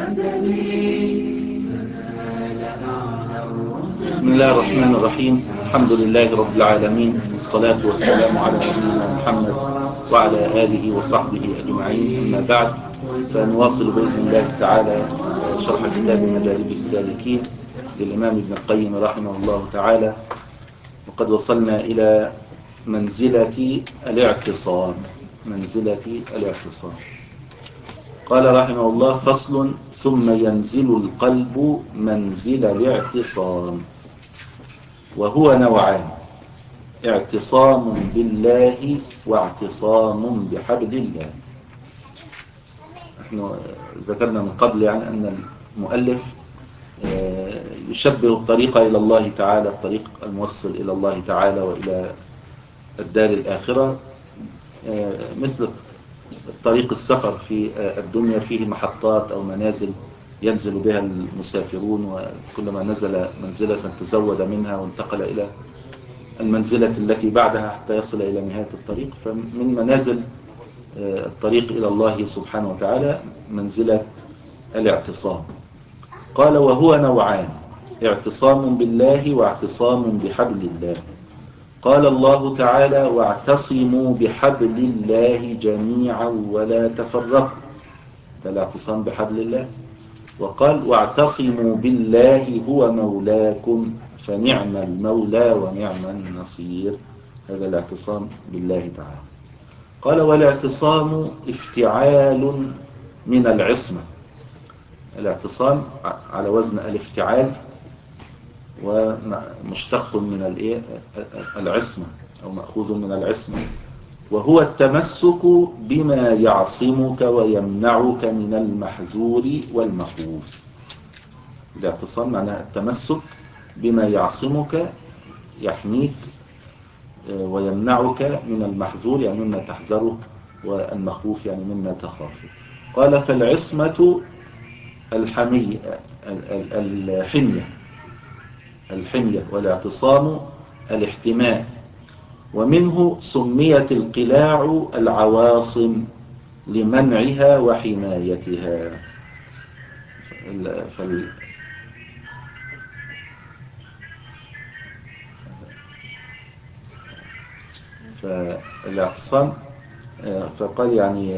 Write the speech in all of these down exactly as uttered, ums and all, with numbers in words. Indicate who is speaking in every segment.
Speaker 1: بسم الله الرحمن الرحيم. الحمد لله رب العالمين، والصلاة والسلام على نبينا محمد وعلى آله وصحبه أجمعين، أما بعد، فنواصل بإذن الله تعالى شرح كتاب مدارج السالكين للإمام ابن القيم رحمه الله تعالى، وقد وصلنا إلى منزلة الاعتصام منزلة الاعتصام قال رحمه الله: فصل: ثم ينزل القلب منزل الاعتصام، وهو نوعان: اعتصام بالله واعتصام بحبل الله. نحن ذكرنا من قبل يعني أن المؤلف يشبه الطريق إلى الله تعالى، الطريق الموصل إلى الله تعالى وإلى الدار الآخرة، مثل طريق السفر في الدنيا، فيه محطات أو منازل ينزل بها المسافرون، وكلما نزل منزلة تزود منها وانتقل إلى المنزلة التي بعدها حتى يصل إلى نهاية الطريق. فمن منازل الطريق إلى الله سبحانه وتعالى منزلة الاعتصام. قال: وهو نوعان: اعتصام بالله واعتصام بحبل الله. قال الله تعالى: واعتصموا بحبل الله جميعا ولا تفرقوا، ده الاعتصام بحبل الله. وقال: واعتصموا بالله هو مولاكم فنعم المولى ونعم النصير، هذا الاعتصام بالله تعالى. قال: والاعتصام افتعال من العصمة. الاعتصام على وزن الافتعال، ومشتق من العصمة أو مأخوذ من العصمة، وهو التمسك بما يعصمك ويمنعك من المحذور والمخوف. الاعتصام معناه التمسك بما يعصمك، يحميك ويمنعك من المحذور يعني مما تحذره، والمخوف يعني مما تخافه. قال: فالعصمة الحمية الحمية الحمية والاعتصام الاحتماء، ومنه سميت القلاع العواصم لمنعها وحمايتها. فال... فالاعتصام فقال يعني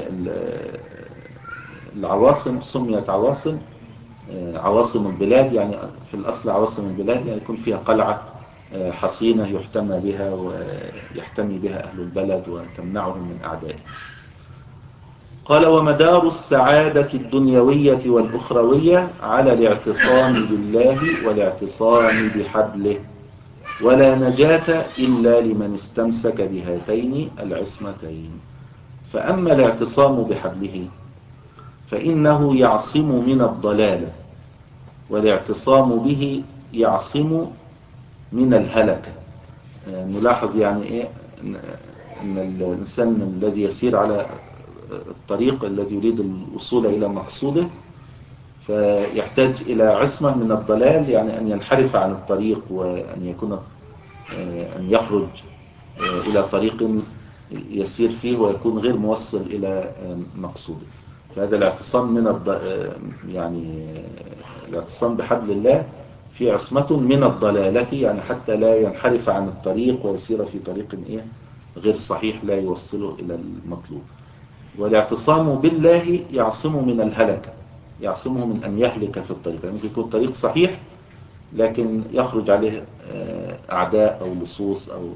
Speaker 1: العواصم سميت عواصم، عواصم البلاد يعني في الأصل عواصم البلاد يعني يكون فيها قلعة حصينة يحتمى بها ويحتمي بها أهل البلد وتمنعهم من أعدائه. قال: ومدار السعادة الدنيوية والأخروية على الاعتصام بالله والاعتصام بحبله، ولا نجاة إلا لمن استمسك بهاتين العصمتين. فأما الاعتصام بحبله فإنه يعصم من الضلال، والاعتصام به يعصم من الهلكة. نلاحظ يعني إيه أن الإنسان الذي يسير على الطريق الذي يريد الوصول إلى مقصوده فيحتاج إلى عصمة من الضلال، يعني أن ينحرف عن الطريق، وأن يكون أن يخرج إلى طريق يسير فيه ويكون غير موصل إلى مقصوده. فهذا الاعتصام من الض... يعني الاعتصام بحبل الله في عصمة من الضلالة، يعني حتى لا ينحرف عن الطريق ويسير في طريق إيه غير صحيح لا يوصله إلى المطلوب. والاعتصام بالله يعصم من الهلكة، يعصمه من أن يهلك في الطريق. يعني ممكن يكون الطريق صحيح لكن يخرج عليه أعداء أو لصوص أو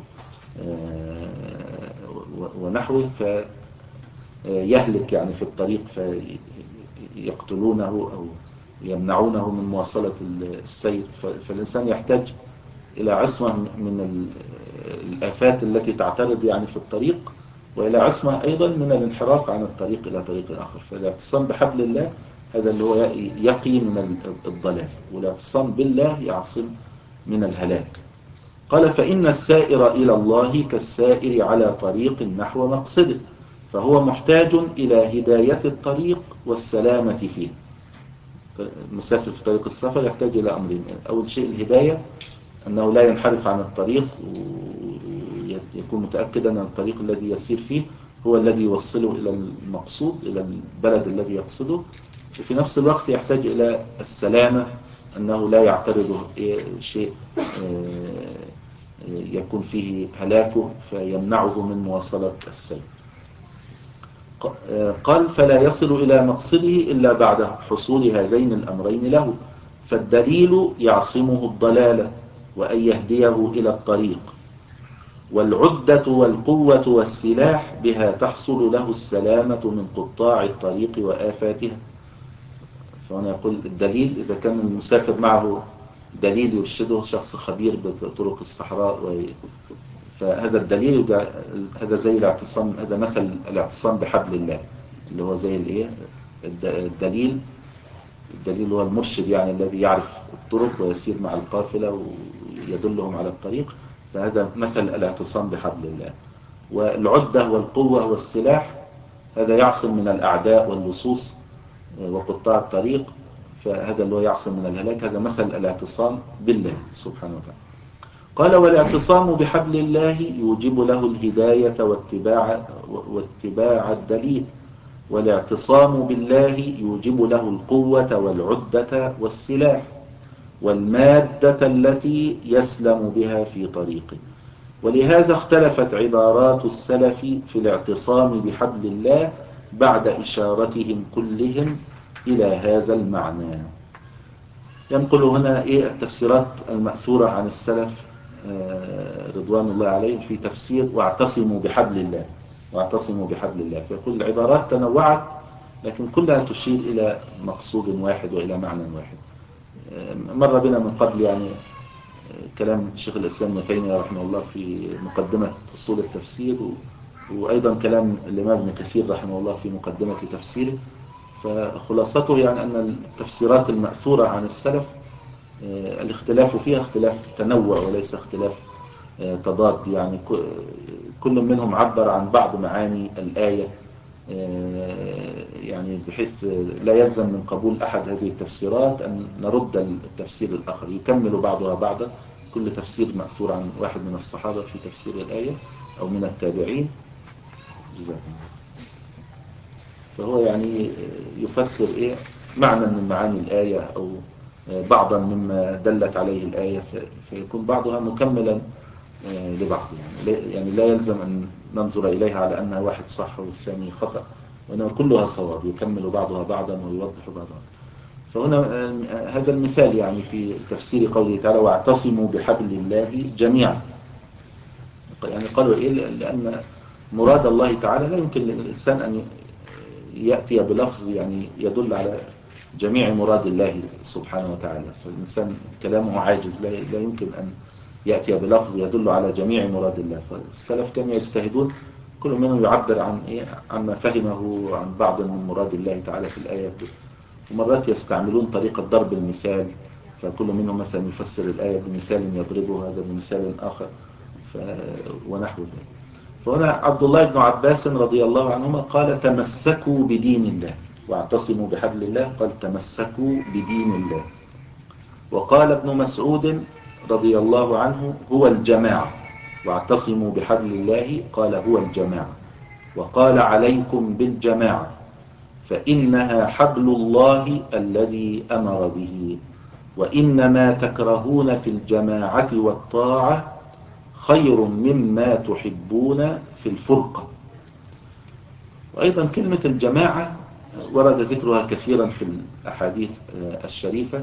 Speaker 1: ونحوه فيهلك يعني في الطريق، فيقتلونه أو يمنعونه من مواصلة السير. فالإنسان يحتاج إلى عصمة من الآفات التي تعترض يعني في الطريق، وإلى عصمة أيضا من الانحراف عن الطريق إلى طريق آخر. فالاعتصام بحبل الله هذا اللي هو يقي من الضلال، والاعتصام بالله يعصم من الهلاك. قال: فإن السائر إلى الله كالسائر على طريق نحو مقصده، فهو محتاج إلى هداية الطريق والسلامة فيه. المسافر في طريق السفر يحتاج إلى أمرين: أول شيء الهداية، أنه لا ينحرف عن الطريق ويكون متأكدا أن الطريق الذي يسير فيه هو الذي يوصله إلى المقصود، إلى البلد الذي يقصده. في نفس الوقت يحتاج إلى السلامة، أنه لا يعترضه شيء يكون فيه هلاكه فيمنعه من مواصلة السير. قال فلا يصل إلى مقصده إلا بعد حصول هذين الأمرين له، فالدليل يعصمه الضلالة وأن يهديه إلى الطريق، والعدة والقوة والسلاح بها تحصل له السلامة من قطاع الطريق وآفاتها. فهنا يقول الدليل إذا كان المسافر معه دليل يرشده، شخص خبير بطرق الصحراء و... فهذا الدليل هذا زي الاعتصام، هذا مثل الاعتصام بحبل الله اللي هو زي الايه الدليل. الدليل هو المرشد يعني الذي يعرف الطرق ويسير مع القافلة ويدلهم على الطريق، فهذا مثل الاعتصام بحبل الله. والعدة والقوة والسلاح هذا يعصم من الأعداء واللصوص وقطاع الطريق، فهذا اللي هو يعصم من الهلاك، هذا مثل الاعتصام بالله سبحانه وتعالى. قال والاعتصام بحبل الله يوجب له الهداية واتباع, واتباع الدليل، والاعتصام بالله يوجب له القوة والعدة والسلاح والمادة التي يسلم بها في طريقه. ولهذا اختلفت عبارات السلف في الاعتصام بحبل الله بعد إشارتهم كلهم إلى هذا المعنى. ينقل هنا إيه التفسيرات المأثورة عن السلف رضوان الله عليهم في تفسير واعتصموا بحبل الله، واعتصموا بحبل الله. فيقول العبارات تنوعت لكن كلها تشير إلى مقصود واحد وإلى معنى واحد. مر بنا من قبل يعني كلام الشيخ الإسلام ابن تيمية رحمه الله في مقدمة أصول التفسير، وأيضا كلام الإمام ابن كثير رحمه الله في مقدمة تفسيره. فخلاصته يعني أن التفسيرات المأثورة عن السلف الاختلاف فيها اختلاف تنوع وليس اختلاف تضاد، يعني كل منهم عبر عن بعض معاني الآية، يعني بحيث لا يلزم من قبول أحد هذه التفسيرات أن نرد التفسير الآخر، يكمل بعضها بعضا. كل تفسير مأثور عن واحد من الصحابة في تفسير الآية أو من التابعين جزاهم. فهو يعني يفسر إيه معنى من معاني الآية أو بعضا مما دلت عليه الآية، فيكون بعضها مكملا لبعض. يعني يعني لا يلزم أن ننظر إليها على أنها واحد صح والثاني خطأ، وإنما كلها صواب، يكمل بعضها بعضا ويوضح بعضها. فهنا هذا المثال يعني في تفسير قوله تعالى واعتصموا بحبل الله جميعا. يعني قالوا إيه؟ لأن مراد الله تعالى لا يمكن للإنسان أن يأتي بلفظ يعني يدل على جميع مراد الله سبحانه وتعالى. فالإنسان كلامه عاجز، لا يمكن أن يأتي بلفظ يدل على جميع مراد الله. فالسلف كانوا يجتهدون كل منهم يعبر عن إيه؟ عما فهمه عن بعض من مراد الله تعالى في الآية، ومرات يستعملون طريقة ضرب المثال، فكل منهم مثلا يفسر الآية بمثال يضربه هذا بمثال آخر ف... ونحو ذلك. فهنا عبد الله بن عباس رضي الله عنهما قال تمسكوا بدين الله، واعتصموا بحبل الله قال تمسكوا بدين الله. وقال ابن مسعود رضي الله عنه هو الجماعة، واعتصموا بحبل الله قال هو الجماعة. وقال عليكم بالجماعة فإنها حبل الله الذي أمر به، وإنما تكرهون في الجماعة والطاعة خير مما تحبون في الفرقة. وأيضا كلمة الجماعة ورد ذكرها كثيرا في الأحاديث الشريفة،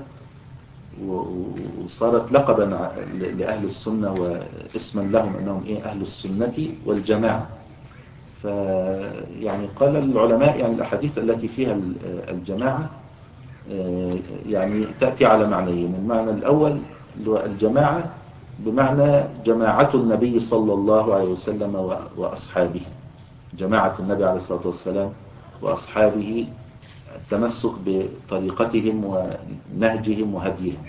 Speaker 1: وصارت لقبا لأهل السنة واسما لهم أنهم إيه أهل السنة والجماعة. فيعني قال العلماء يعني الأحاديث التي فيها الجماعة يعني تأتي على معنيين. المعنى الأول الجماعة بمعنى جماعة النبي صلى الله عليه وسلم وأصحابه، جماعة النبي عليه الصلاة والسلام وأصحابه، التمسك بطريقتهم ونهجهم وهديهم.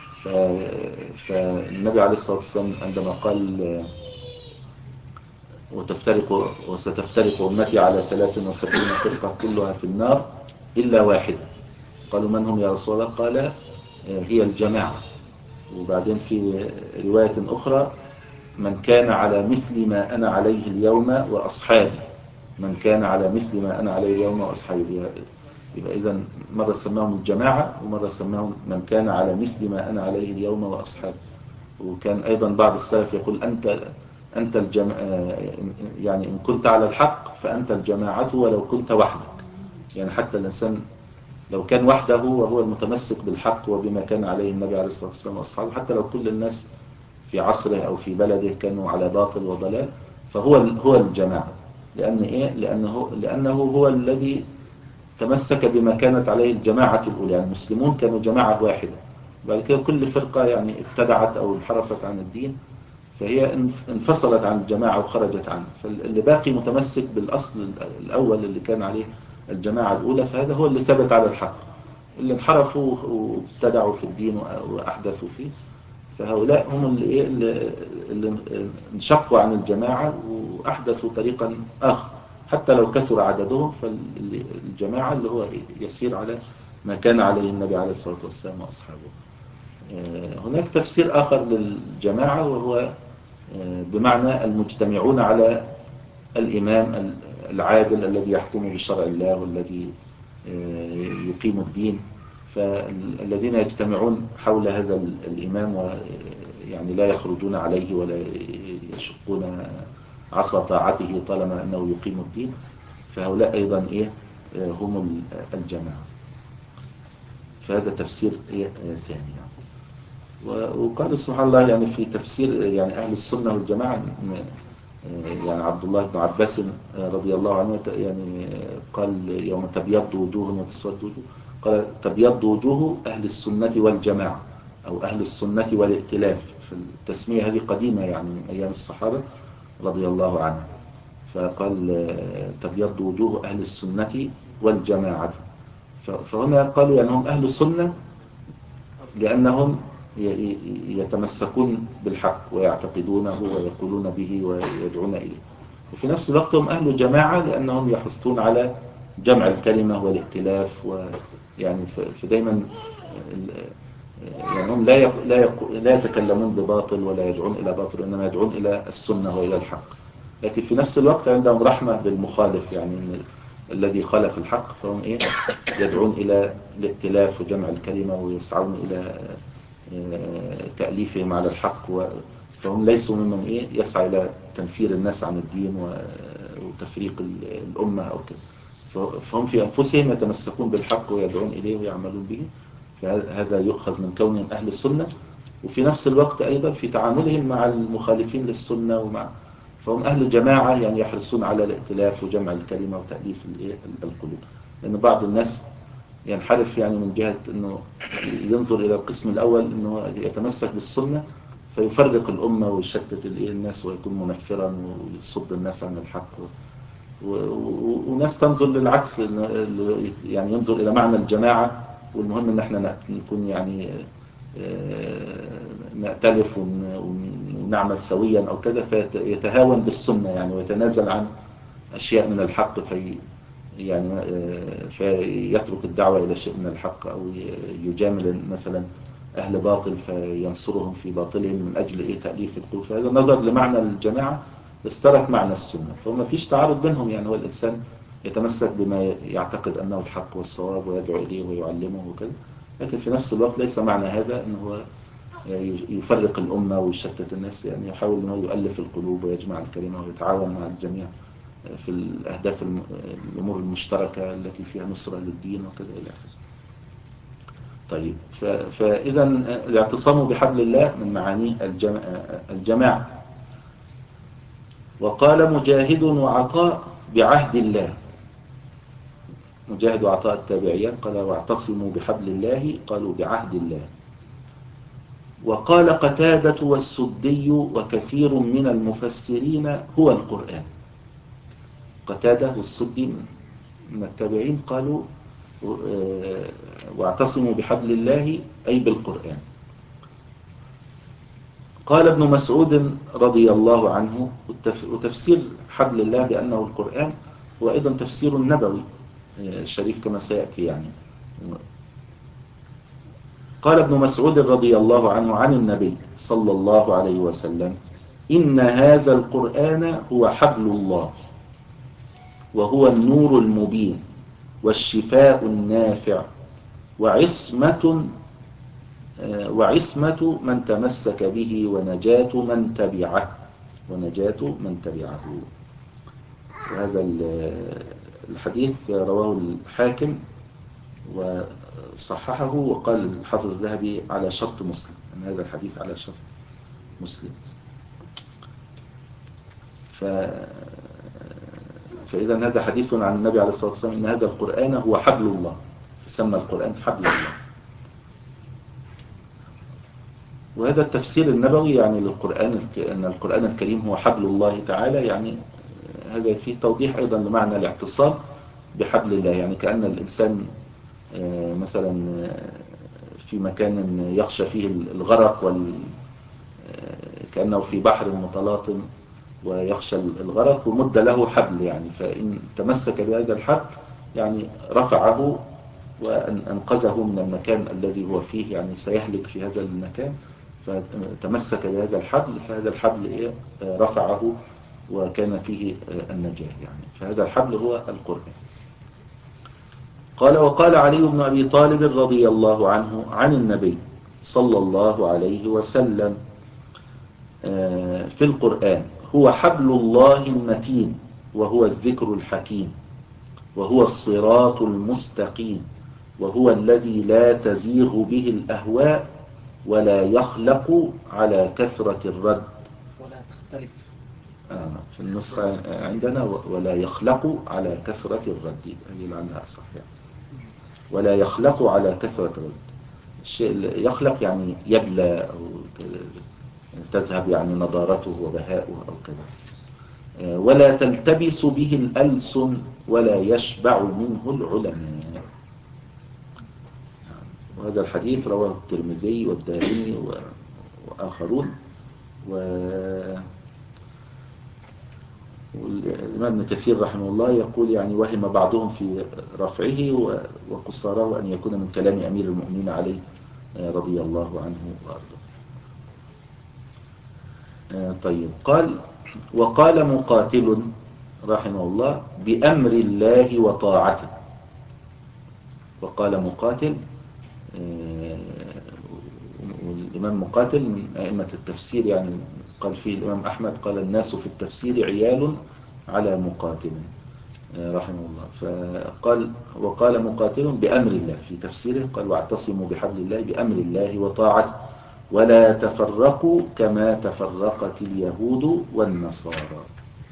Speaker 1: فالنبي عليه الصلاة والسلام عندما قال وتفترق وستفترق أمتي على ثلاث وسبعين فرقة كلها في النار إلا واحدة، قالوا من هم يا رسول الله؟ قال هي الجماعة. وبعدين في رواية أخرى من كان على مثل ما أنا عليه اليوم وأصحابي، من كان على مثل ما أنا عليه اليوم وأصحابي. يبقى إذن مرة سماهم الجماعة ومرة سماهم من كان على مثل ما أنا عليه اليوم وأصحابي. وكان أيضا بعض السلف يقول أنت أنت الجماعة، يعني إن كنت على الحق فأنت الجماعة ولو كنت وحدك. يعني حتى الإنسان لو كان وحده وهو المتمسك بالحق وبما كان عليه النبي عليه الصلاة والسلام وأصحابه، حتى لو كل الناس في عصره أو في بلده كانوا على باطل وضلال، فهو هو الجماعة. لأن إيه؟ لأنه لأنه هو الذي تمسك بما كانت عليه الجماعة الأولى. يعني المسلمون كانوا جماعة واحدة، بعد كده كل فرقة يعني ابتدعت أو انحرفت عن الدين، فهي انفصلت عن الجماعة وخرجت عنه. فاللي باقي متمسك بالأصل الأول اللي كان عليه الجماعة الأولى، فهذا هو اللي ثبت على الحق. اللي انحرفوا وابتدعوا في الدين وأحدثوا فيه، فهؤلاء هم اللي, إيه اللي انشقوا عن الجماعة وأحدثوا طريقا آخر. حتى لو كثر عددهم، فالجماعة اللي هو يسير على ما كان عليه النبي عليه الصلاة والسلام وأصحابه. هناك تفسير آخر للجماعة، وهو بمعنى المجتمعون على الإمام العادل الذي يحكم بشرع الله والذي يقيم الدين. فالذين يجتمعون حول هذا الإمام ويعني لا يخرجون عليه ولا يشقون عصا طاعته طالما أنه يقيم الدين، فهؤلاء أيضا إيه هم الجماعة. فهذا تفسير إيه ثاني. وقال سبحان الله يعني في تفسير يعني أهل السنة والجماعة، يعني عبد الله بن عباس رضي الله عنه يعني قال يوم تبيض وجوه وتسود وجوه، قال تبيض وجوه أهل السنة والجماعة أو أهل السنة والائتلاف. فالتسمية هذه قديمة يعني من أيام الصحابة رضي الله عنهم. فقال تبيض وجوه أهل السنة والجماعة. فهنا قالوا يعني هم أهل السنة لأنهم يتمسكون بالحق ويعتقدونه ويقولون به ويدعون إليه، وفي نفس الوقت هم أهل جماعة لأنهم يحثون على جمع الكلمة والائتلاف. ويعني فدايما يعني هم لا لا لا يتكلمون بباطل ولا يدعون إلى باطل، إنما يدعون إلى السنة وإلى الحق. لكن في نفس الوقت عندهم رحمة بالمخالف، يعني الذي خالف الحق فهم إيه يدعون إلى الائتلاف وجمع الكلمة ويسعون إلى تأليفهم على الحق. فهم ليسوا ممن إيه يسعى إلى تنفير الناس عن الدين وتفريق الأمة أو كده. فهم في أنفسهم يتمسكون بالحق ويدعون إليه ويعملون به. فهذا يؤخذ من كونهم أهل السنة. وفي نفس الوقت أيضا في تعاملهم مع المخالفين للسنة ومع فهم أهل جماعة، يعني يحرصون على الائتلاف وجمع الكلمة وتأليف القلوب. لأن بعض الناس ينحرف يعني من جهة أنه ينظر إلى القسم الأول أنه يتمسك بالسنة فيفرق الأمة ويشتت الناس ويكون منفرا ويصد الناس عن الحق. وناس تنظر للعكس، يعني ينظر إلى معنى الجماعة والمهم أن احنا نكون يعني نأتلف ونعمل سويا أو كذا، فيتهاون بالسنة يعني ويتنازل عن أشياء من الحق في يعني فيترك الدعوة إلى شيء من الحق، أو يجامل مثلا أهل باطل فينصرهم في باطلهم من أجل إيه تأليف القلوب. فهذا نظر لمعنى الجماعة بس ترك معنى السنة. فما فيش تعارض بينهم، يعني هو الإنسان يتمسك بما يعتقد أنه الحق والصواب ويدعو إليه ويعلمه وكذا، لكن في نفس الوقت ليس معنى هذا أنه يفرق الأمة ويشتت الناس، يعني يحاول أنه يؤلف القلوب ويجمع الكلمة ويتعاون مع الجميع في الأهداف الأمور المشتركة التي فيها نصرة للدين وكذا إلى آخره. طيب فإذا الاعتصام بحبل الله من معاني الجماعة. وقال مجاهد وعطاء بعهد الله. مجاهد وعطاء التابعيان قال واعتصموا بحبل الله، قالوا بعهد الله. وقال قتادة والسدي وكثير من المفسرين هو القرآن. قتادة والسدي من التابعين قالوا واعتصموا بحبل الله أي بالقرآن. قال ابن مسعود رضي الله عنه وتفسير حبل الله بأنه القرآن هو أيضا تفسير نبوي شريف كما سيأتي يعني. قال ابن مسعود رضي الله عنه عن النبي صلى الله عليه وسلم إن هذا القرآن هو حبل الله وهو النور المبين والشفاء النافع وعصمة وعصمة من تمسك به ونجاة من تبعه ونجاة من تبعه. وهذا الحديث رواه الحاكم وصححه، وقال الحافظ الذهبي على شرط مسلم، أن هذا الحديث على شرط مسلم. ف... فإذا هذا حديث عن النبي عليه الصلاة والسلام إن هذا القرآن هو حبل الله، فسمى القرآن حبل الله. وهذا التفسير النبوي يعني للقرآن، أن القرآن الكريم هو حبل الله تعالى، يعني هذا فيه توضيح أيضا لمعنى الاعتصام بحبل الله. يعني كأن الإنسان مثلا في مكان يخشى فيه الغرق، وال كأنه في بحر متلاطم ويخشى الغرق، ومد له حبل، يعني فإن تمسك بهذا الحبل يعني رفعه وأنقذه من المكان الذي هو فيه، يعني سيهلك في هذا المكان، فتمسك بهذا الحبل، فهذا الحبل إيه رفعه وكان فيه النجاة. يعني فهذا الحبل هو القرآن. قال: وقال علي بن أبي طالب رضي الله عنه عن النبي صلى الله عليه وسلم في القرآن: هو حبل الله المتين، وهو الذكر الحكيم، وهو الصراط المستقيم، وهو الذي لا تزيغ به الأهواء، ولا يخلق على كثرة الرد.
Speaker 2: ولا تختلف
Speaker 1: آه في النسخة عندنا ولا يخلق على كثرة الرد، هذه معناها صح يعني. ولا يخلق على كثرة الرد، الشيء يخلق يعني يبلى أو تذهب يعني نضارته وبهاؤه أو كذا. ولا تلتبس به الألسن، ولا يشبع منه العلماء. وهذا الحديث رواه الترمذي والدارمي وآخرون. و... والإمام ابن كثير رحمه الله يقول يعني وهم بعضهم في رفعه وقصاره أن يكون من كلام أمير المؤمنين علي رضي الله عنه وأرضاه. طيب. قال: وقال مقاتل رحمه الله: بأمر الله وطاعته. وقال مقاتل، والإمام مقاتل من أئمة التفسير، يعني قال فيه الإمام أحمد قال: الناس في التفسير عيال على مقاتل رحمه الله. فقال: وقال مقاتل بأمر الله في تفسيره، قال: واعتصموا بحبل الله بأمر الله وطاعته، ولا تفرقوا كما تفرقت اليهود والنصارى.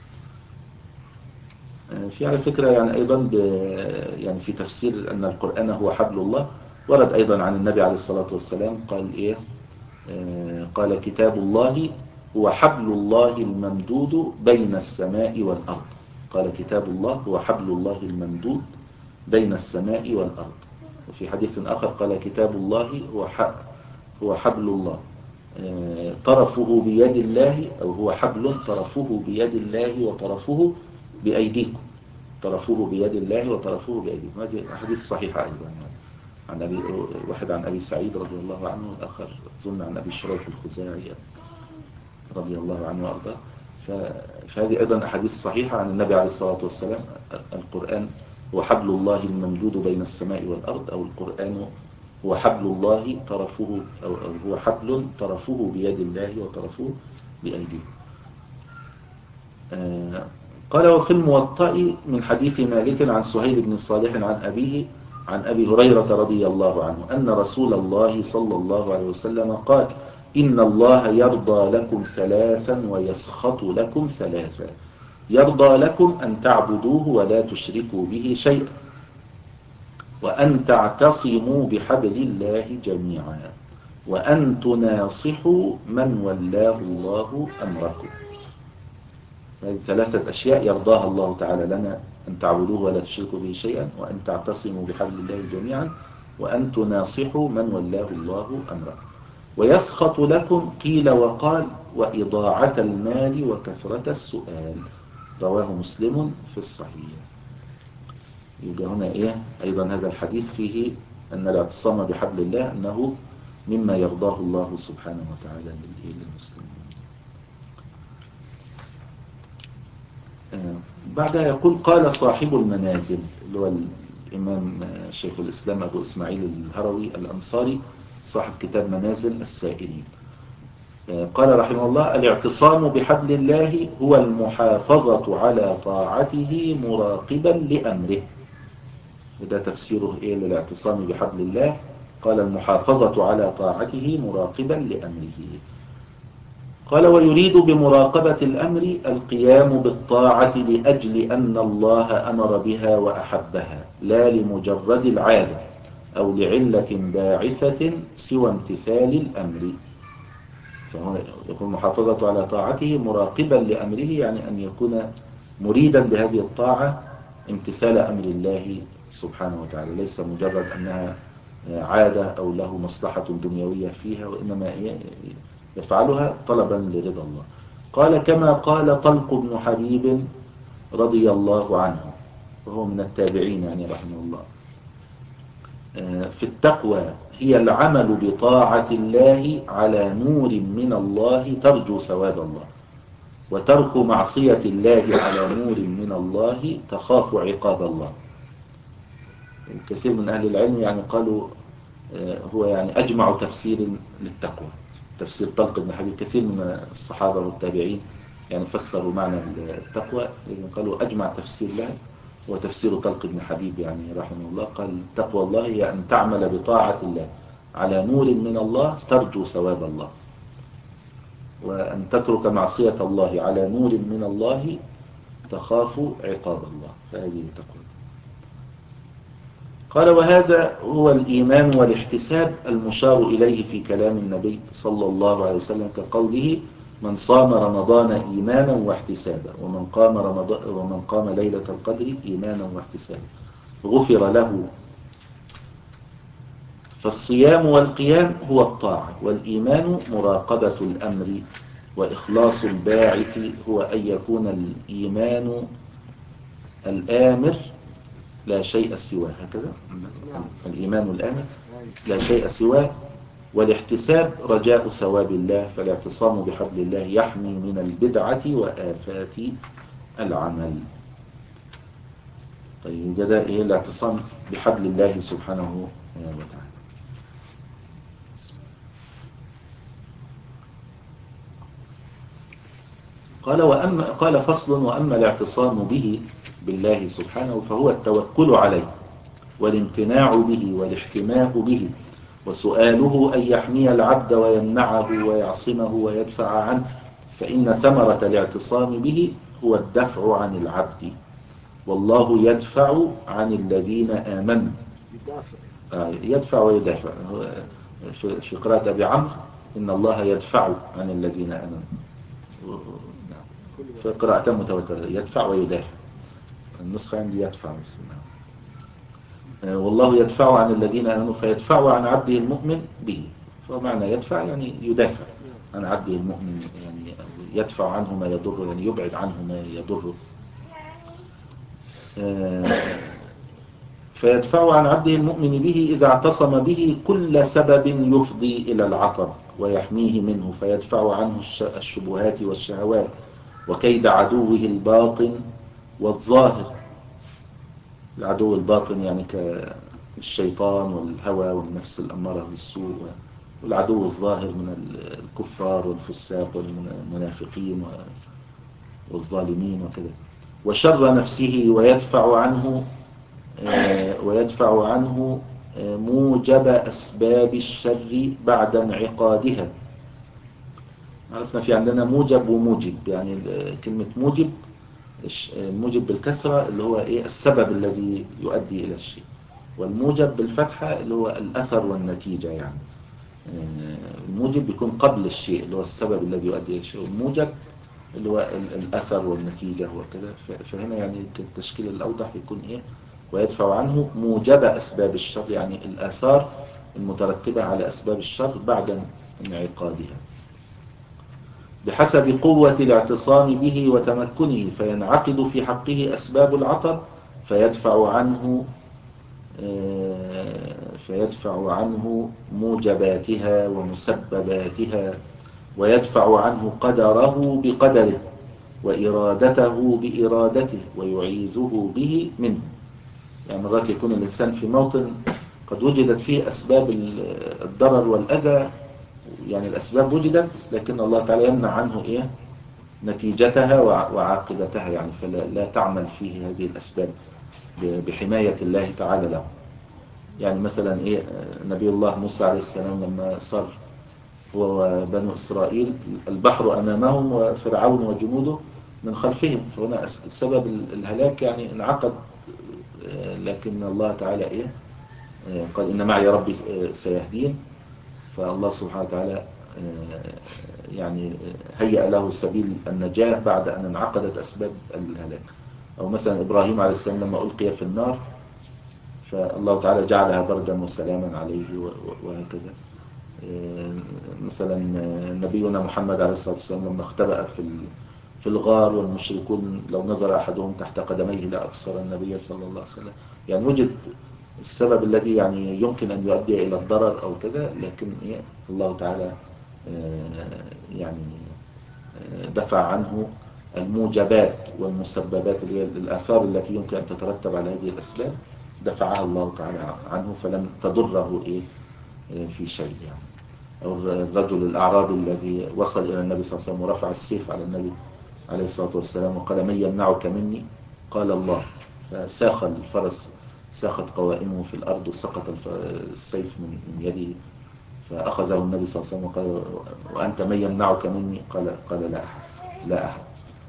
Speaker 1: في على فكرة يعني أيضا يعني في تفسير أن القرآن هو حبل الله، ورد أيضا عن النبي عليه الصلاة والسلام قال إيه آه قال: كتاب الله هو حبل الله الممدود بين السماء والأرض. قال: كتاب الله هو حبل الله الممدود بين السماء والأرض. وفي حديث آخر قال: كتاب الله هو هو حبل الله آه طرفه بيد الله، أو هو حبل طرفه بيد الله وطرفه بأيديكم. طرفه بيد الله وطرفه بأيديكم. هذه حديث صحيحة أيضا يعني. عن أبي واحد عن أبي سعيد رضي الله عنه، والآخر ظن عن أبي شريح الخزاعي رضي الله عنه وأرضاه. فهذه أيضا أحاديث صحيحة عن النبي عليه الصلاة والسلام. القرآن هو حبل الله الممدود بين السماء والأرض، أو القرآن هو حبل الله طرفه، أو هو حبل طرفه بيد الله وطرفه بأيديه. آه قال: وفي الموطأ من حديث مالك عن سهيل بن صالح عن أبيه عن أبي هريرة رضي الله عنه أن رسول الله صلى الله عليه وسلم قال: إن الله يرضى لكم ثلاثا ويسخط لكم ثلاثا. يرضى لكم أن تعبدوه ولا تشركوا به شيئا، وأن تعتصموا بحبل الله جميعا، وأن تناصحوا من ولاه الله أمركم. هذه ثلاثة أشياء يرضاها الله تعالى لنا: أن تعبدوه ولا تشركوا به شيئا، وأن تعتصموا بحبل الله جميعا، وأن تناصحوا من ولاه الله أمره. ويسخط لكم قيل وقال وإضاعة المال وكثرة السؤال. رواه مسلم في الصحيح. يبقى هنا إيه أيضا هذا الحديث فيه أن الاعتصام بحبل الله أنه مما يرضاه الله سبحانه وتعالى للمسلمين. بعدها يقول: قال صاحب المنازل، اللي هو الإمام شيخ الإسلام أبو إسماعيل الهروي الأنصاري صاحب كتاب منازل السائرين. قال رحمه الله: الاعتصام بحبل الله هو المحافظة على طاعته مراقبا لأمره. وده تفسيره إيه للاعتصام بحبل الله؟ قال: المحافظة على طاعته مراقبا لأمره. قال: ويريد بمراقبة الأمر القيام بالطاعة لأجل أن الله أمر بها وأحبها، لا لمجرد العادة أو لعلة باعثة سوى امتثال الأمر. فهو يكون محافظة على طاعته مراقبا لأمره، يعني أن يكون مريدا بهذه الطاعة امتثال أمر الله سبحانه وتعالى، ليس مجرد أنها عادة أو له مصلحة دنيوية فيها، وإنما يفعلها طلبا لرضا الله. قال: كما قال طلق بن حبيب رضي الله عنه، وهو من التابعين يعني رحمه الله: في التقوى هي العمل بطاعة الله على نور من الله ترجو ثواب الله، وترك معصية الله على نور من الله تخاف عقاب الله. الكثير من أهل العلم يعني قالوا هو يعني أجمع تفسير للتقوى، تفسير طلق بن حبيب. كثير من الصحابة والتابعين يعني فسروا معنى التقوى، قالوا أجمع تفسير له وتفسير طلق بن حبيب يعني رحمه الله. قال: تقوى الله هي أن تعمل بطاعة الله على نور من الله ترجو ثواب الله، وأن تترك معصية الله على نور من الله تخاف عقاب الله، فهذه تقوى. قال: وهذا هو الإيمان والاحتساب المشار إليه في كلام النبي صلى الله عليه وسلم، كقوله: من صام رمضان إيمانا واحتسابا ومن قام رمضان ومن قام ليلة القدر إيمانا واحتسابا غفر له. فالصيام والقيام هو الطاعة، والإيمان مراقبة الأمر، وإخلاص الباعث هو أن يكون الإيمان الآمر لا شيء سواه. هكذا الإيمان الآمر لا شيء سواه، والاحتساب رجاء ثواب الله، فالاعتصام بحبل الله يحمي من البدعة وآفات العمل. طيب جدا إيه الاعتصام بحبل الله سبحانه وتعالى؟ قال: وأما قال فصل: وأما الاعتصام به بالله سبحانه فهو التوكل عليه والامتناع به والاحتماء به، وسؤاله أن يحمي العبد ويمنعه ويعصمه ويدفع عنه، فإن ثمرة الاعتصام به هو الدفع عن العبد، والله يدفع عن الذين آمنوا. آه يدفع ويدافع. في قراءة أبي عمرو: إن الله يدفع عن الذين آمنوا. في قراءة متواترة: يدفع ويدافع. النسخة عندي يدفع بس. والله يدفع عن الذين آمنوا، فيدفع عن عبده المؤمن به. فمعنى يدفع يعني يدافع عن عبده المؤمن، يعني يدفع عنه ما يضره، يعني يبعد عنه ما يضره. فيدفع عن عبده المؤمن به إذا اعتصم به كل سبب يفضي إلى العطب ويحميه منه، فيدفع عنه الشبهات والشهوات وكيد عدوه الباطن والظاهر. العدو الباطن يعني كالشيطان والهوى والنفس الأمارة بالسوء، والعدو الظاهر من الكفار والفساق والمنافقين والظالمين وكذا. وشر نفسه ويدفع عنه ويدفع عنه موجب أسباب الشر بعد انعقادها. عرفنا في عندنا موجب وموجب، يعني كلمة موجب الموجب بالكسرة اللي هو إيه السبب الذي يؤدي إلى الشيء، والموجب بالفتحة اللي هو الأثر والنتيجة. يعني الموجب بيكون قبل الشيء اللي هو السبب الذي يؤدي إلى الشيء، والموجب اللي هو الأثر والنتيجة وكذا. فهنا يعني التشكيل الأوضح يكون إيه ويدفع عنه موجب أسباب الشر، يعني الآثار المترتبة على أسباب الشر بعد انعقادها بحسب قوة الاعتصام به وتمكنه، فينعقد في حقه أسباب العطب فيدفع عنه فيدفع عنه موجباتها ومسبباتها، ويدفع عنه قدره بقدره وإرادته بإرادته، ويعيذه به منه. يعني مرات يكون الإنسان في موطن قد وجدت فيه أسباب الضرر والأذى، يعني الأسباب وجدت لكن الله تعالى يمنع عنه إيه نتيجتها وعاقبتها، يعني فلا لا تعمل فيه هذه الأسباب بحماية الله تعالى له. يعني مثلا إيه نبي الله موسى عليه السلام لما صار هو وبنو إسرائيل البحر أمامهم وفرعون وجنوده من خلفهم، فهنا سبب الهلاك يعني انعقد، لكن الله تعالى إيه قال إن معي ربي سيهدين، فالله سبحانه وتعالى يعني هيأ له سبيل النجاة بعد أن انعقدت أسباب الهلاك. أو مثلا إبراهيم عليه السلام لما ألقي في النار فالله تعالى جعلها بردا وسلاما عليه وهكذا. مثلا نبينا محمد عليه الصلاة والسلام لما اختبأ في في الغار والمشركون لو نظر أحدهم تحت قدميه لأبصر النبي صلى الله عليه وسلم، يعني وجد السبب الذي يعني يمكن أن يؤدي إلى الضرر أو كذا، لكن الله تعالى يعني دفع عنه الموجبات والمسببات اللي هي الآثار التي يمكن أن تترتب على هذه الأسباب، دفعها الله تعالى عنه فلم تضره إيه في شيء. يعني أو الرجل الأعرابي الذي وصل إلى النبي صلى الله عليه وسلم ورفع السيف على النبي عليه الصلاة والسلام وقال من يمنعك مني؟ قال الله، فساخ الفرس، ساخت قوائمه في الأرض وسقط السيف من يده، فأخذه النبي صلى الله عليه وسلم وقال وأنت من يمنعك مني؟ قال قال لا أحد لا أحد.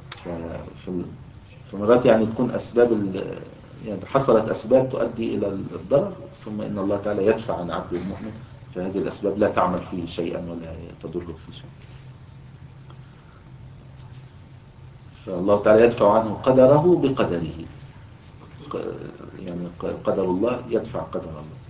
Speaker 1: في مرات يعني تكون أسباب يعني حصلت أسباب تؤدي إلى الضرر، ثم إن الله تعالى يدفع عن عبد المؤمن، فهذه الأسباب لا تعمل فيه شيئا ولا تضره فيه شيئا. فالله تعالى يدفع عنه قدره بقدره، يعني قدر الله يدفع قدر الله.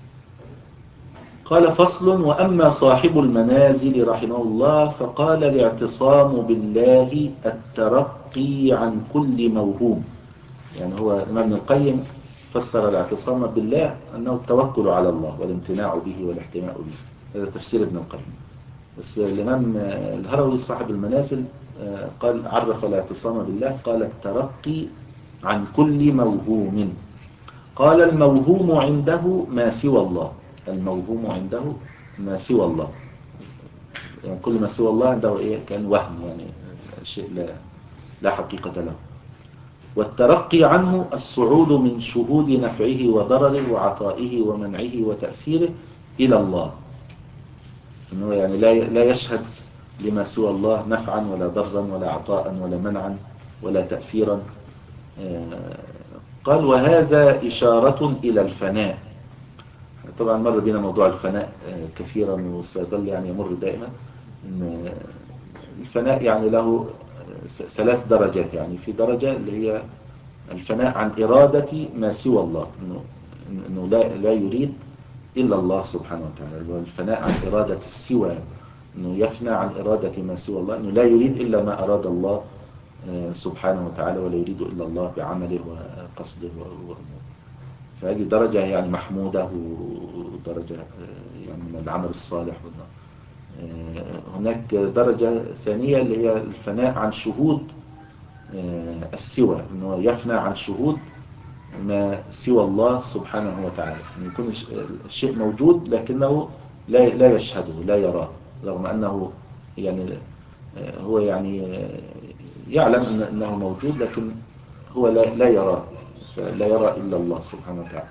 Speaker 1: قال فصل: وأما صاحب المنازل رحمه الله فقال الاعتصام بالله الترقي عن كل موهوم. يعني هو ابن القيم فسر الاعتصام بالله أنه التوكل على الله والامتناع به والاحتماء به، هذا تفسير ابن القيم. بس الإمام الهروي صاحب المنازل قال عرف الاعتصام بالله قال الترقي عن كل موهوم. قال الموهوم عنده ما سوى الله، الموهوم عنده ما سوى الله، يعني كل ما سوى الله عنده إيه كان وهم، يعني شيء لا, لا حقيقة له. والترقي عنه الصعود من شهود نفعه وضرره وعطائه ومنعه وتأثيره إلى الله، إنه يعني لا لا يشهد لما سوى الله نفعا ولا ضرا ولا عطاء ولا منعا ولا تأثيرا. قال وهذا إشارة إلى الفناء. طبعا مر بنا موضوع الفناء كثيرا وسيظل يعني يمر دائما. إن الفناء يعني له ثلاث درجات، يعني في درجة اللي هي الفناء عن إرادة ما سوى الله، إنه, إنه لا, لا يريد إلا الله سبحانه وتعالى. الفناء عن إرادة السوى، إنه يفنى عن إرادة ما سوى الله، إنه لا يريد إلا ما أراد الله سبحانه وتعالى ولا يريد إلا الله بعمله وقصده وأموره. فهذه درجة يعني محمودة ودرجة يعني من العمل الصالح. هناك درجة ثانية اللي هي الفناء عن شهود السوى، إنه يفنى عن شهود ما سوى الله سبحانه وتعالى، إنه يكون الشيء موجود لكنه لا لا يشهده لا يراه، رغم أنه يعني هو يعني يعلم أنه موجود لكن هو لا لا يراه، لا يرى إلا الله سبحانه وتعالى.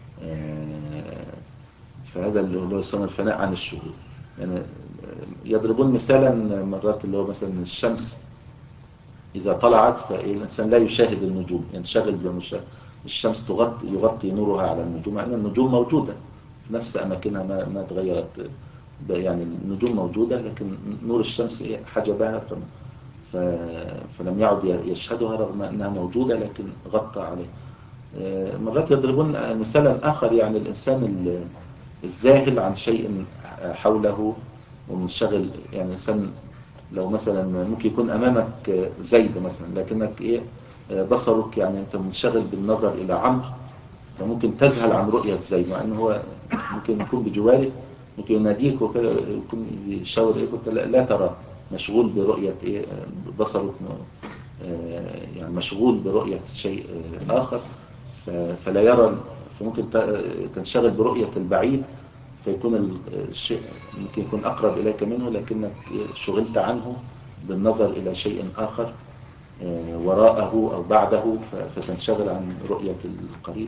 Speaker 1: فهذا اللي هو يسمى الفناء عن الشهود. يعني يضربون مثالا مرات اللي هو مثلا الشمس إذا طلعت فالإنسان لا يشاهد النجوم، ينشغل يعني بمشاهد الشمس، تغطي يغطي نورها على النجوم، مع أن النجوم موجودة في نفس أماكنها ما ما تغيرت، يعني النجوم موجودة لكن نور الشمس حجبها فلم يعد يشهدها رغم أنها موجودة لكن غطى عليه. مرات يضربون مثالا آخر، يعني الإنسان الذاهل عن شيء حوله ومنشغل، يعني إنسان لو مثلا ممكن يكون أمامك زيد مثلا لكنك إيه بصرك يعني أنت منشغل بالنظر إلى عمرو، فممكن تذهل عن رؤية زيد، مع أنه هو ممكن يكون بجوارك، ممكن يناديك وكذا يكون يشاور إيه كنت لا, لا ترى، مشغول برؤية إيه بصرك يعني مشغول برؤية شيء آخر. فلا يرى، فممكن تنشغل برؤية البعيد فيكون الشيء ممكن يكون أقرب إليك منه، لكنك شغلت عنه بالنظر إلى شيء آخر وراءه أو بعده فتنشغل عن رؤية القريب.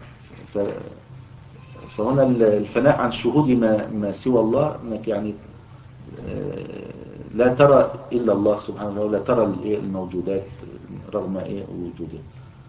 Speaker 1: فهنا الفناء عن شهود ما, ما سوى الله، أنك يعني لا ترى إلا الله سبحانه وتعالى، ولا ترى الموجودات رغم إيه وجودها.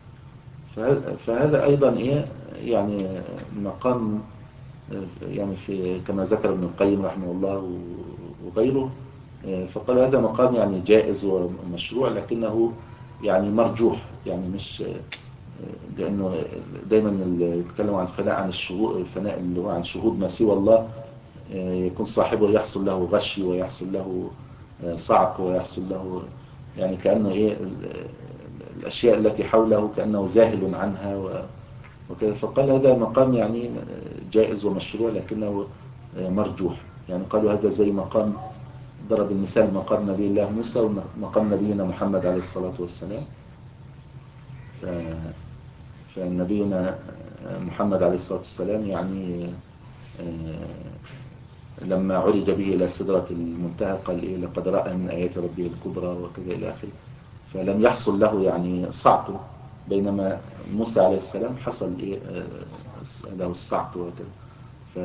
Speaker 1: فهذا أيضا إيه يعني مقام، يعني في كما ذكر ابن القيم رحمه الله وغيره، فقال هذا مقام يعني جائز ومشروع، لكنه يعني مرجوح، يعني مش لأنه دايما اللي يتكلم عن الفناء عن الشهود، الفناء اللي هو عن شهود ما سوى الله، يكون صاحبه يحصل له غشي ويحصل له صعق ويحصل له يعني كأنه إيه الأشياء التي حوله كأنه ذاهل عنها وكذا. فقال هذا مقام يعني جائز ومشروع لكنه مرجوح. يعني قالوا هذا زي مقام، ضرب المثال مقام نبي الله موسى ومقام نبينا محمد عليه الصلاة والسلام. فنبينا محمد عليه الصلاة والسلام يعني لما عرج به إلى سدرة المنتهى قال إيه لقد رأى من آيات ربه الكبرى وكذا إلى آخره، فلم يحصل له يعني صعق، بينما موسى عليه السلام حصل إيه له الصعق وكذا. ف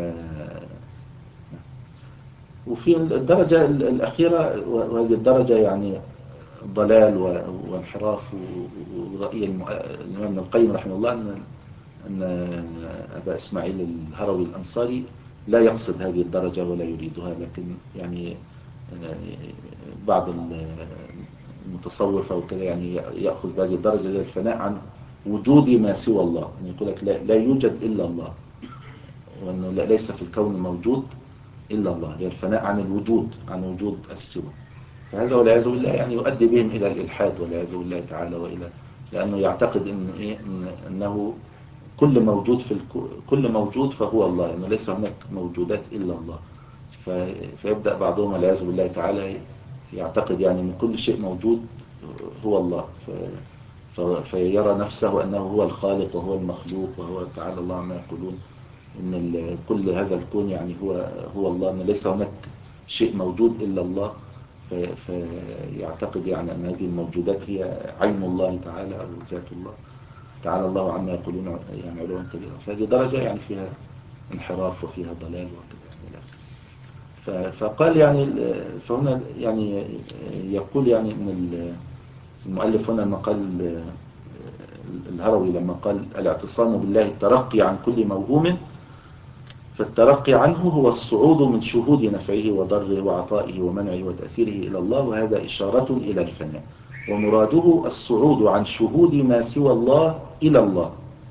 Speaker 1: وفي الدرجة الأخيرة، وهذه الدرجة يعني ضلال وانحراف، ورأي الإمام ابن القيم رحمه الله أن أن أبا إسماعيل الهروي الأنصاري لا يقصد هذه الدرجة ولا يريدها، لكن يعني بعض المتصوفة وكذا يعني يأخذ بهذه الدرجة للفناء عن وجود ما سوى الله، يعني يقول لك لا, لا يوجد إلا الله، وأنه ليس في الكون موجود إلا الله، هي الفناء عن الوجود، عن وجود السوى. فهذا والعياذ بالله يعني يؤدي بهم إلى الإلحاد والعياذ بالله تعالى، وإلى لأنه يعتقد إن إيه إن أنه كل موجود في الكو... كل موجود فهو الله، إنه ليس هناك موجودات إلا الله. ف... فيبدأ بعضهم والعياذ بالله تعالى يعتقد يعني أن كل شيء موجود هو الله، ف... ف... فيرى نفسه أنه هو الخالق وهو المخلوق، وهو تعالى الله عما يقولون إن ال... كل هذا الكون يعني هو هو الله، أن ليس هناك شيء موجود إلا الله. في... فيعتقد يعني أن هذه الموجودات هي عين الله تعالى أو ذات الله تعالى الله عما يقولون يعني علوا كبيرا. فهذه درجة يعني فيها انحراف وفيها ضلال وكذا. فقال يعني فهنا يعني يقول يعني ان المؤلف هنا لما قال الهروي لما قال الاعتصام بالله الترقي عن كل موهوم، فالترقي عنه هو الصعود من شهود نفعه وضره وعطائه ومنعه وتأثيره إلى الله، وهذا إشارة إلى الفناء، ومراده الصعود عن شهود ما سوى الله إلى الله،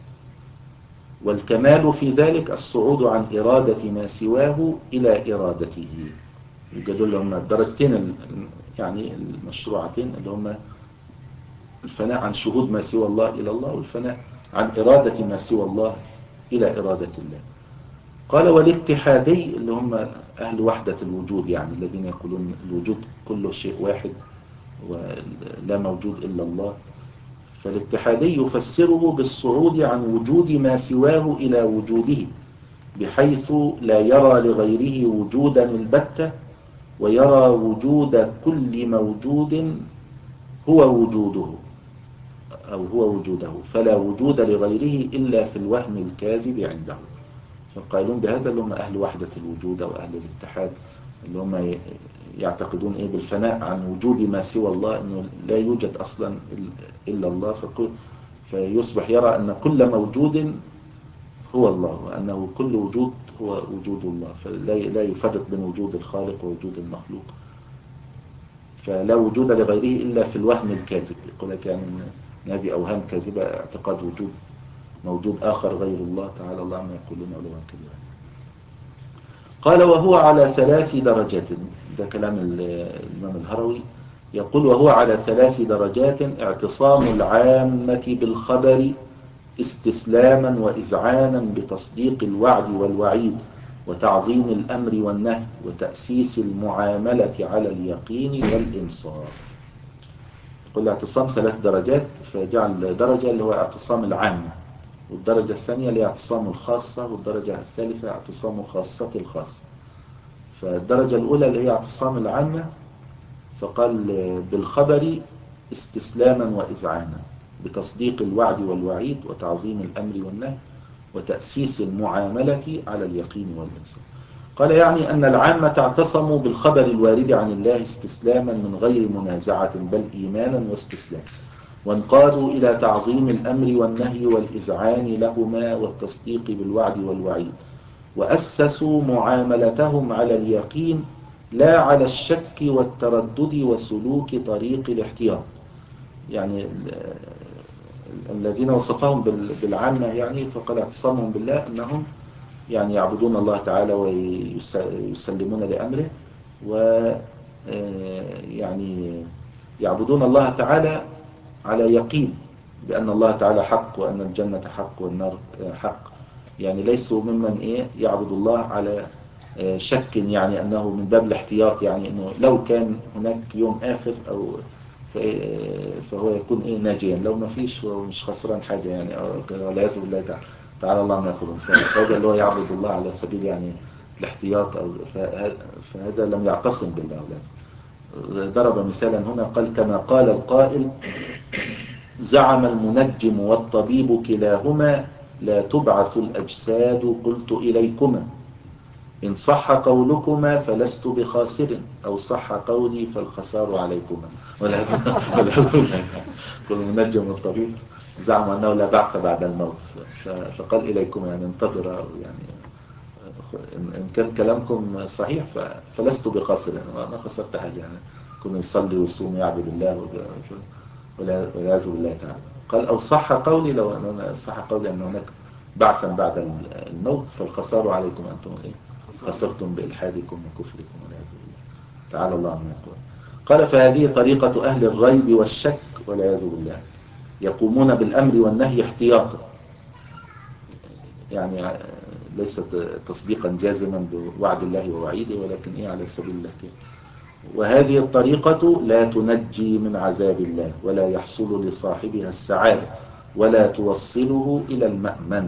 Speaker 1: والكمال في ذلك الصعود عن إرادة ما سواه إلى إرادته. يوجدوا لهم الدرجتين يعني المشروعتين اللي هم الفناء عن شهود ما سوى الله إلى الله، والفناء عن إرادة ما سوى الله إلى إرادة الله. قال والاتحادي اللي هم أهل وحدة الوجود، يعني الذين يقولون الوجود كله شيء واحد ولا موجود إلا الله. فالاتحادي يفسره بالصعود عن وجود ما سواه إلى وجوده، بحيث لا يرى لغيره وجودا البتة، ويرى وجود كل موجود هو وجوده أو هو وجوده، فلا وجود لغيره إلا في الوهم الكاذب عنده. فقائلون بهذا اللي هم أهل وحدة الوجود أو أهل الاتحاد، اللي هم يعتقدون إيه بالفناء عن وجود ما سوى الله، أنه لا يوجد أصلا إلا الله، فيصبح يرى أن كل موجود هو الله، وأنه كل وجود هو وجود الله، فلا يفرق بين وجود الخالق ووجود المخلوق، فلا وجود لغيره إلا في الوهم الكاذب. يقول لك يعني أن هذه أوهام كاذبة، اعتقاد وجود موجود آخر غير الله تعالى الله عما يقولون علوا كبيرا. قال وهو على ثلاث درجات، ده كلام الإمام الهروي، يقول وهو على ثلاث درجات: اعتصام العامة بالخبر استسلاما وإذعانا بتصديق الوعد والوعيد وتعظيم الأمر والنهي وتأسيس المعاملة على اليقين والإنصاف. يقول الاعتصام ثلاث درجات، فجعل درجة اللي هو اعتصام العامة، والدرجة الثانية اللي هي اعتصام الخاصة، والدرجة الثالثة اعتصام خاصة الخاصة. فالدرجة الأولى اللي هي اعتصام العامة، فقال بالخبر استسلاما وإذعانا، بتصديق الوعد والوعيد وتعظيم الأمر والنهي وتأسيس المعاملة على اليقين والإنصاف. قال يعني أن العامة اعتصموا بالخبر الوارد عن الله استسلاما من غير منازعة، بل إيمانا واستسلاما، وانقادوا إلى تعظيم الأمر والنهي والإذعان لهما والتصديق بالوعد والوعيد، وأسسوا معاملتهم على اليقين لا على الشك والتردد وسلوك طريق الاحتياط. يعني الذين وصفهم بالعامة يعني فقد اعتصمهم بالله أنهم يعني يعبدون الله تعالى ويسلمون لأمره، ويعني يعبدون الله تعالى على يقين بأن الله تعالى حق، وأن الجنة حق والنار حق. يعني ليسوا ممن إيه يعبد الله على شك، يعني أنه من باب الاحتياط، يعني أنه لو كان هناك يوم آخر أو فهو يكون إيه ناجيا، لو ما فيش هو مش خسران حاجة يعني، والعياذ بالله تعالى تعالى الله ما يقولون. فهذا اللي هو يعبد الله على سبيل يعني الاحتياط، أو فهذا لم يعتصم بالله. ضرب مثالا هنا قال كما قال القائل زعم المنجم والطبيب كلاهما لا تبعث الأجساد قلت إليكما، إن صح قولكما فلست بخاسر، أو صح قولي فالخسار عليكما. والعياذ بالله. كل المنجم والطبيب زعم أنه لا بعث بعد الموت، فقال إليكما يعني انتظر، يعني إن كان كلامكم صحيح فلست بخاسر، يعني ما خسرت حاجة، يعني كنا يصلي ويصوم يعبد الله والعياذ بالله تعالى. قال أو صح قولي، لو أن صح قولي أن هناك بعثا بعد الموت فالخسار عليكم أنتم إيه خسرتم بإلحادكم وكفركم والعياذ بالله تعالى الله عما يقول. قال فهذه طريقة أهل الريب والشك والعياذ بالله، يقومون بالأمر والنهي احتياطا، يعني ليست تصديقا جازما بوعد الله ووعيده، ولكن إيه على سبيل الاحتياط. وهذه الطريقة لا تنجي من عذاب الله، ولا يحصل لصاحبها السعادة، ولا توصله إلى المأمن.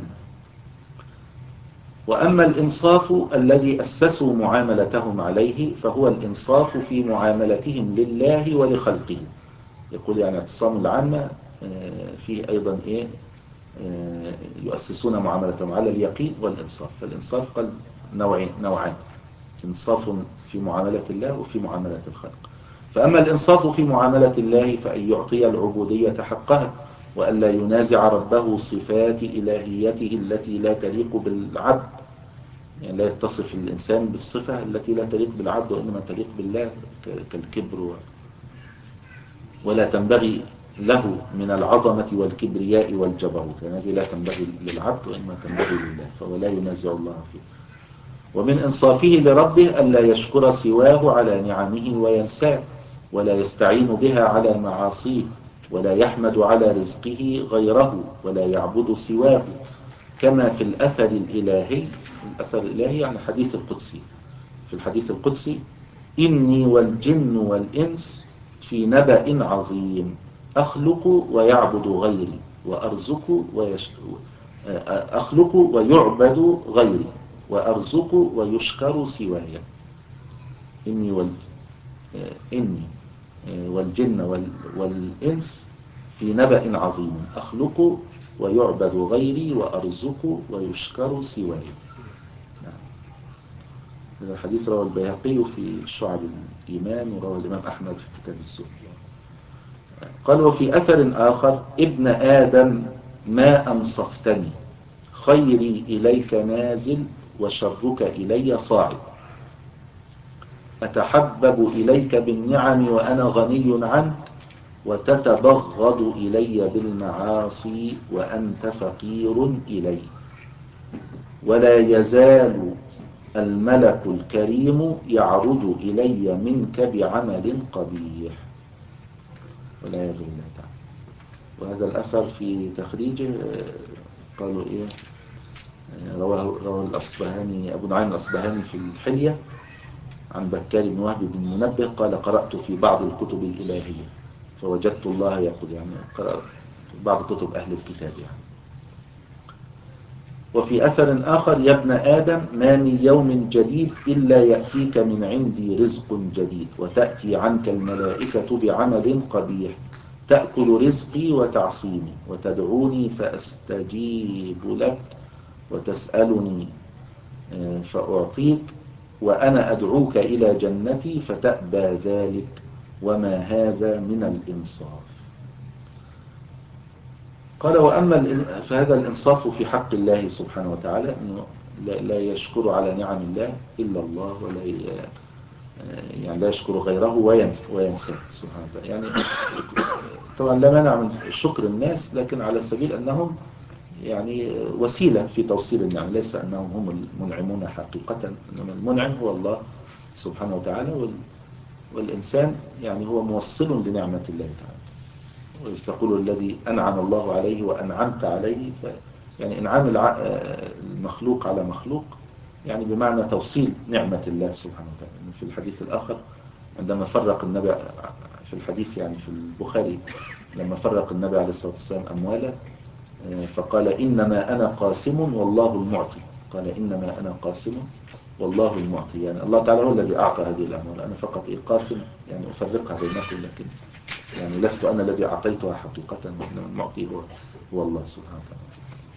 Speaker 1: وأما الإنصاف الذي أسسوا معاملتهم عليه فهو الإنصاف في معاملتهم لله ولخلقه. يقول يعني اعتصام العامة فيه أيضا إيه يؤسسون معاملتهم على اليقين والإنصاف. فالإنصاف قال نوعين نوعان، إنصاف في معاملة الله وفي معاملة الخلق. فأما الإنصاف في معاملة الله فأن يعطي العبودية حقها، وألا ينازع ربه صفات إلهيته التي لا تليق بالعبد، يعني لا يتصف الإنسان بالصفة التي لا تليق بالعبد وإنما تليق بالله كالكبر، ولا تنبغي له من العظمة والكبرياء والجبروت، يعني هذه لا تنبغي للعبد وإنما تنبغي لله، فهو لا ينازع الله فيه. ومن إنصافه لربه ألا يشكر سواه على نعمه وينساه، ولا يستعين بها على معاصيه، ولا يحمد على رزقه غيره، ولا يعبد سواه، كما في الأثر الإلهي. الأثر الإلهي يعني حديث القدسي، في الحديث القدسي إني والجن والإنس في نبأ عظيم أخلق ويعبد غيري وأرزق ويش... أخلق ويعبد غيري وأرزق ويشكر سواي. إني, وال... إني والجن وال... والإنس في نبأ عظيم أخلق ويعبد غيري وأرزق ويشكر سواي. هذا الحديث رواه البيهقي في شعب الإيمان، ورواه الإمام أحمد في كتاب الزهد. قال وفي أثر آخر ابن آدم ما أنصفتني، خيري إليك نازل وشرك إلي صاعد، أتحبب إليك بالنعم وأنا غني عنك، وتتبغض إلي بالمعاصي وأنت فقير إلي، ولا يزال الملك الكريم يعرج إلي منك بعمل قبيح، والعياذ بالله تعالى. وهذا الأثر في تخريجه قالوا إيه رواه رواه الأصبهاني أبو نعيم الأصبهاني في الحلية عن بكار بن وهب بن منبه قال قرأت في بعض الكتب الإلهية فوجدت الله يقول، يعني قرأت بعض كتب أهل الكتاب يعني. وفي أثر آخر: يا ابن آدم ما من يوم جديد إلا يأتيك من عندي رزق جديد، وتأتي عنك الملائكة بعمل قبيح، تأكل رزقي وتعصيني، وتدعوني فأستجيب لك، وتسألني فأعطيك، وأنا أدعوك إلى جنتي فتأبى ذلك، وما هذا من الإنصاف. قال: وأما فهذا الإنصاف في حق الله سبحانه وتعالى، أنه لا يشكر على نعم الله إلا الله، ولا يعني لا يشكر غيره وينساه سبحانه وتعالى. يعني طبعا لا مانع من شكر الناس، لكن على سبيل أنهم يعني وسيلة في توصيل النعم، ليس أنهم هم المنعمون حقيقة، إنما المنعم هو الله سبحانه وتعالى، والإنسان يعني هو موصل لنعمة الله تعالى. وإذ تقول الذي أنعم الله عليه وأنعمت عليه، ف يعني إنعام المخلوق على مخلوق يعني بمعنى توصيل نعمة الله سبحانه وتعالى. في الحديث الآخر عندما فرق النبي في الحديث يعني في البخاري، لما فرق النبي عليه الصلاة والسلام أمواله فقال: إنما أنا قاسم والله المعطي. قال: إنما أنا قاسم والله المعطي، يعني الله تعالى هو الذي أعطى هذه الأموال، أنا فقط إيه قاسم، يعني أفرقها بينكم، لكن يعني لست أنا الذي أعطيتها حقيقة، وإنما المعطي هو هو الله سبحانه وتعالى.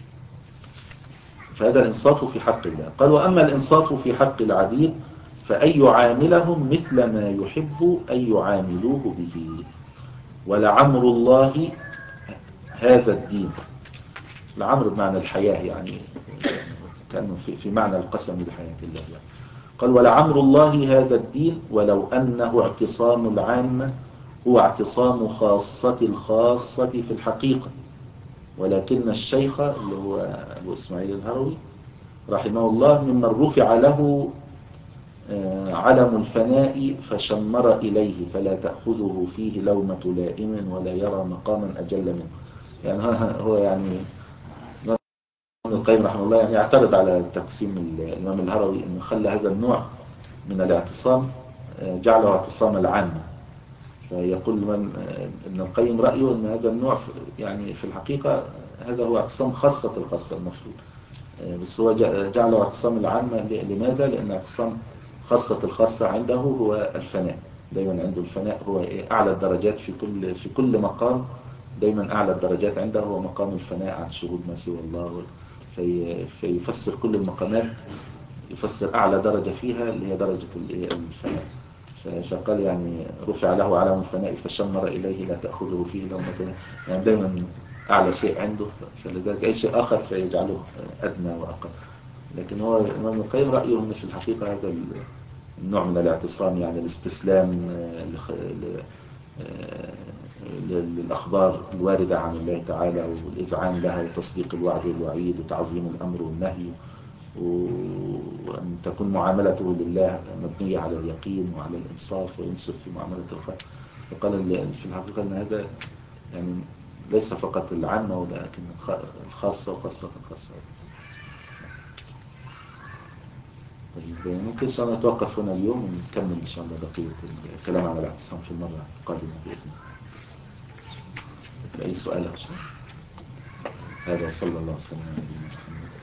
Speaker 1: فهذا الإنصاف في حق الله. قال: وأما الإنصاف في حق العبيد فأن يعاملهم مثل ما يحب أن يعاملوه به، ولعمر الله هذا الدين. العمر بمعنى الحياة، يعني كأنه في, في معنى القسم بحياة الله يعني. قال: ولعمر الله هذا الدين ولو أنه اعتصام العامة هو اعتصام خاصة الخاصة في الحقيقة، ولكن الشيخ اللي هو أبو إسماعيل الهروي رحمه الله ممن رفع له علم الفناء فشمر إليه، فلا تأخذه فيه لومة لائم ولا يرى مقاما أجل منه. يعني هو يعني ابن القيم رحمه الله يعني يعترض على تقسيم الإمام الهروي، أنه خلى هذا النوع من الاعتصام جعله اعتصام العامة. فيقول من ابن القيم رأيه أن هذا النوع يعني في الحقيقة هذا هو اعتصام خاصة الخاصة المفروض، بس هو جعله اعتصام العامة. لماذا؟ لأن اعتصام خاصة الخاصة عنده هو الفناء، دايما عنده الفناء هو أعلى الدرجات في كل في كل مقام، دايما أعلى الدرجات عنده هو مقام الفناء عن شهود ما سوى الله. في فيفسر كل المقامات، يفسر أعلى درجة فيها اللي هي درجة الفناء. فقال يعني رفع له علم الفناء فشمر إليه لا تأخذه فيه لومة، يعني دايما أعلى شيء عنده، فلذلك أي شيء آخر فيجعله أدنى وأقل. لكن هو الإمام ابن القيم رأيه أن في الحقيقة هذا النوع من الاعتصام، يعني الاستسلام للأخبار الواردة عن الله تعالى، والإذعان لها، وتصديق الوعد والوعيد، وتعظيم الأمر والنهي، وأن تكون معاملته لله مبنية على اليقين وعلى الإنصاف، وينصف في معاملة الخلق. فقال في الحقيقة أن هذا يعني ليس فقط العامة ولكن الخاصة وخاصة الخاصة. طيب ممكن إن شاء الله نتوقف هنا اليوم ونكمل إن شاء الله بقية الكلام على الاعتصام في المرة القادمة بإذن الله. أي سؤال أو شيء؟ هذا صلى الله عليه وسلم على نبينا محمد.